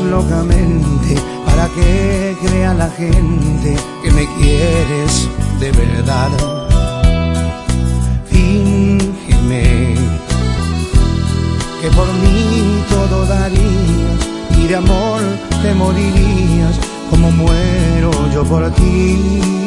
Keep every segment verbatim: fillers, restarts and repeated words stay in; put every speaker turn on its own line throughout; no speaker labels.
locamente para que crea la gente que me quieres de verdad. Fíngeme que por mí todo darías y de amor te morirías como muero yo por ti.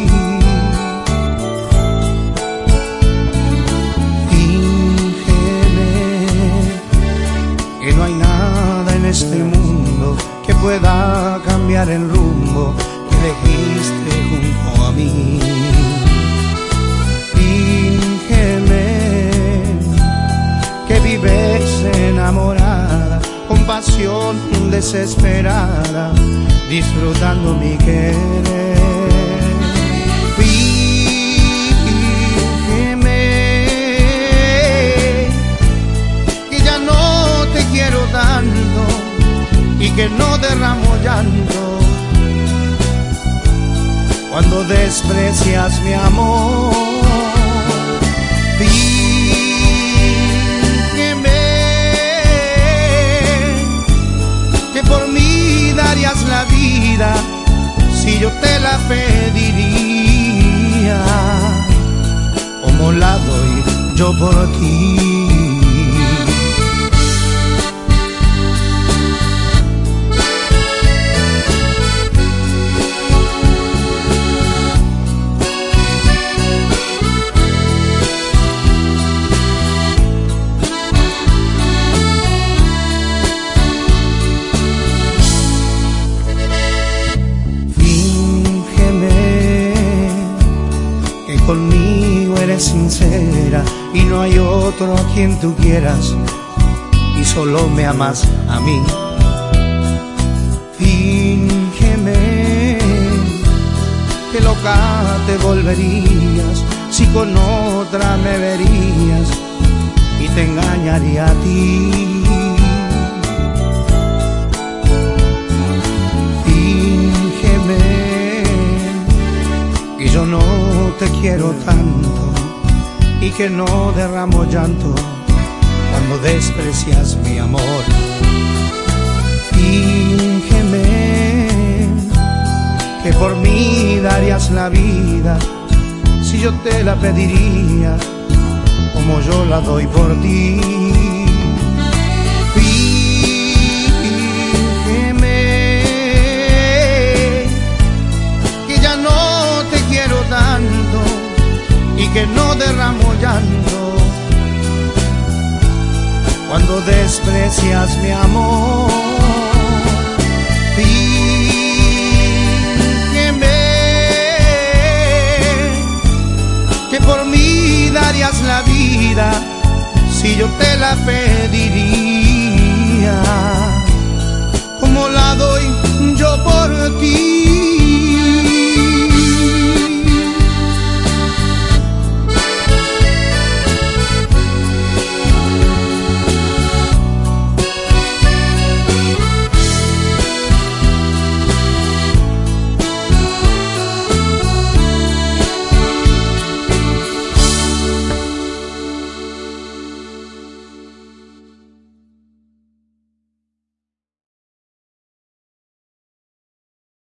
Fíngeme que no hay nada en este mundo que pueda cambiar el rumbo que elegiste junto a mí. Fíngeme que vives enamorada con pasión desesperada, disfrutando mi querer. Fíngeme que ya no te quiero tanto y que no derramo llanto cuando desprecias mi amor. Fíngeme que por mí darías la vida si yo te la pediría, como la doy yo por ti. Conmigo eres sincera y no hay otro a quien tú quieras y solo me amas a mí. Fíngeme que loca te volverías si con otra me verías y te engañaría a ti. Que yo no te quiero tanto y que no derramo llanto cuando desprecias mi amor. Fíngeme que por mí darías la vida si yo te la pediría, como yo la doy por ti. Tanto y que no derramo llanto cuando desprecias mi amor. Fíngeme que por mí darías la vida si yo te la pediría,